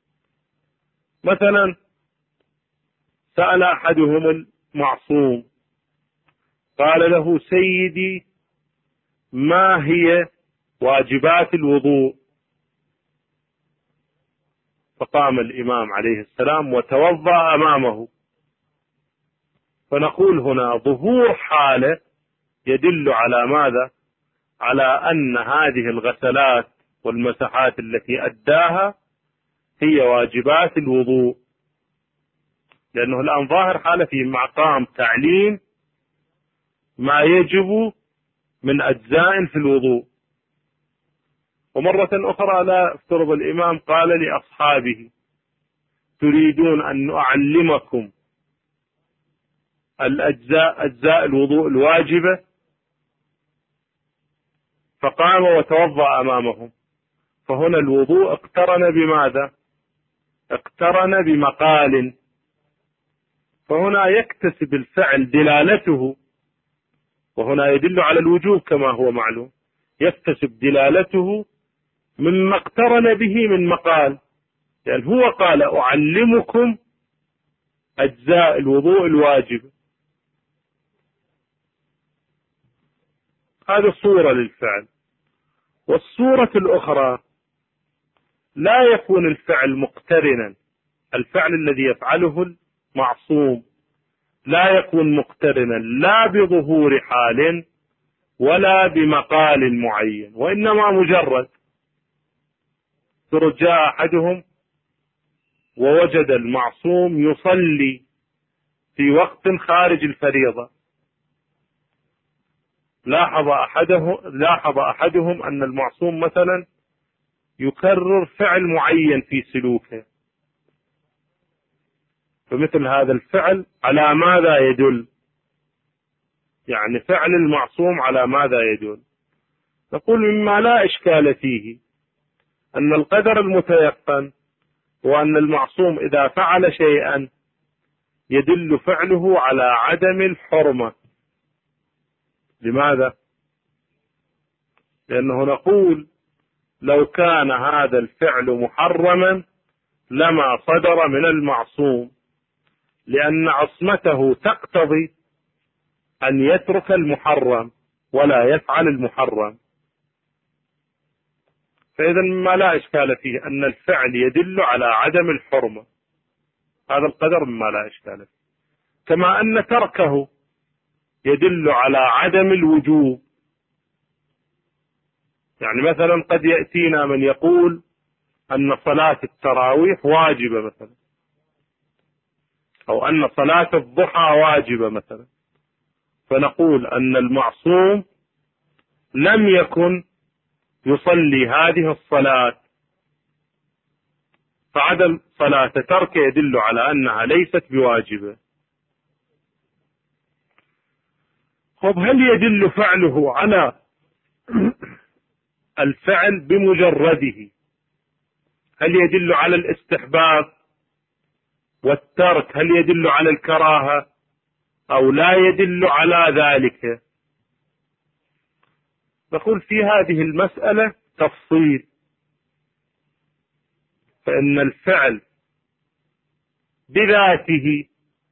مثلا سأل أحدهم المعصوم قال له: سيدي ما هي واجبات الوضوء؟ فقام الإمام عليه السلام وتوضأ أمامه، فنقول هنا ظهور حالة يدل على ماذا؟ على أن هذه الغسلات والمسحات التي أداها هي واجبات الوضوء، لأنه الآن ظاهر حالة في مقام تعليم ما يجب من أجزاء في الوضوء. ومرة أخرى لا افترض الإمام قال لأصحابه تريدون أن أعلمكم الأجزاء أجزاء الوضوء الواجبة، فقام وتوضأ أمامهم. فهنا الوضوء اقترن بماذا؟ اقترن بمقال، فهنا يكتسب الفعل دلالته، وهنا يدل على الوجوب كما هو معلوم، يكتسب دلالته مما اقترن به من مقال، لأن يعني هو قال أعلمكم أجزاء الوضوء الواجب. هذه الصورة للفعل. والصورة الأخرى لا يكون الفعل مقترنا، الفعل الذي يفعله المعصوم لا يكون مقترنا لا بظهور حال ولا بمقال معين، وإنما مجرد جاء أحدهم ووجد المعصوم يصلي في وقت خارج الفريضة، لاحظ أحده لاحظ أحدهم أن المعصوم مثلا يكرر فعل معين في سلوكه، فمثل هذا الفعل على ماذا يدل؟ يعني فعل المعصوم على ماذا يدل؟ نقول مما لا إشكال فيه أن القدر المتيقن هو أن المعصوم إذا فعل شيئا يدل فعله على عدم الحرمة. لماذا؟ لأنه نقول لو كان هذا الفعل محرما لما صدر من المعصوم، لأن عصمته تقتضي أن يترك المحرم ولا يفعل المحرم. فإذا ما لا إشكال فيه أن الفعل يدل على عدم الحرمة، هذا القدر ما لا إشكال فيه، كما أن تركه يدل على عدم الوجوب. يعني مثلا قد يأتينا من يقول أن صلاة التراويح واجبة مثلا، أو أن صلاة الضحى واجبة مثلا، فنقول أن المعصوم لم يكن يصلي هذه الصلاة، فعدم صلاة ترك يدل على أنها ليست بواجبة. طب هل يدل فعله على الفعل بمجرده؟ هل يدل على الاستحباب والترك؟ هل يدل على الكراهة أو لا يدل على ذلك؟ نقول في هذه المسألة تفصيل، فإن الفعل بذاته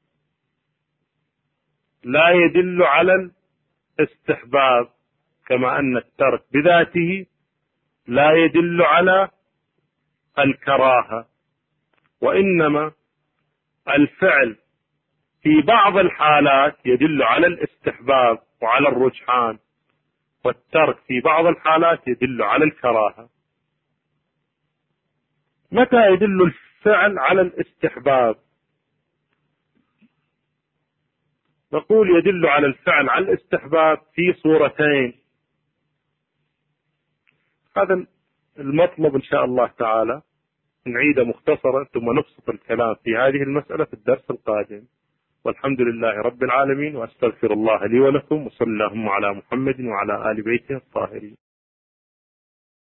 لا يدل على الاستحباب، كما أن الترك بذاته لا يدل على الكراهة، وإنما الفعل في بعض الحالات يدل على الاستحباب وعلى الرجحان، والترك في بعض الحالات يدل على الكراهة. متى يدل الفعل على الاستحباب؟ نقول يدل على الفعل على الاستحباب في صورتين. هذا المطلب إن شاء الله تعالى نعيد مختصرا، ثم نبسط الكلام في هذه المسألة في الدرس القادم. والحمد لله رب العالمين، وأستغفر الله لي ولكم، وصلى اللهم على محمد وعلى آل بيته الطاهرين.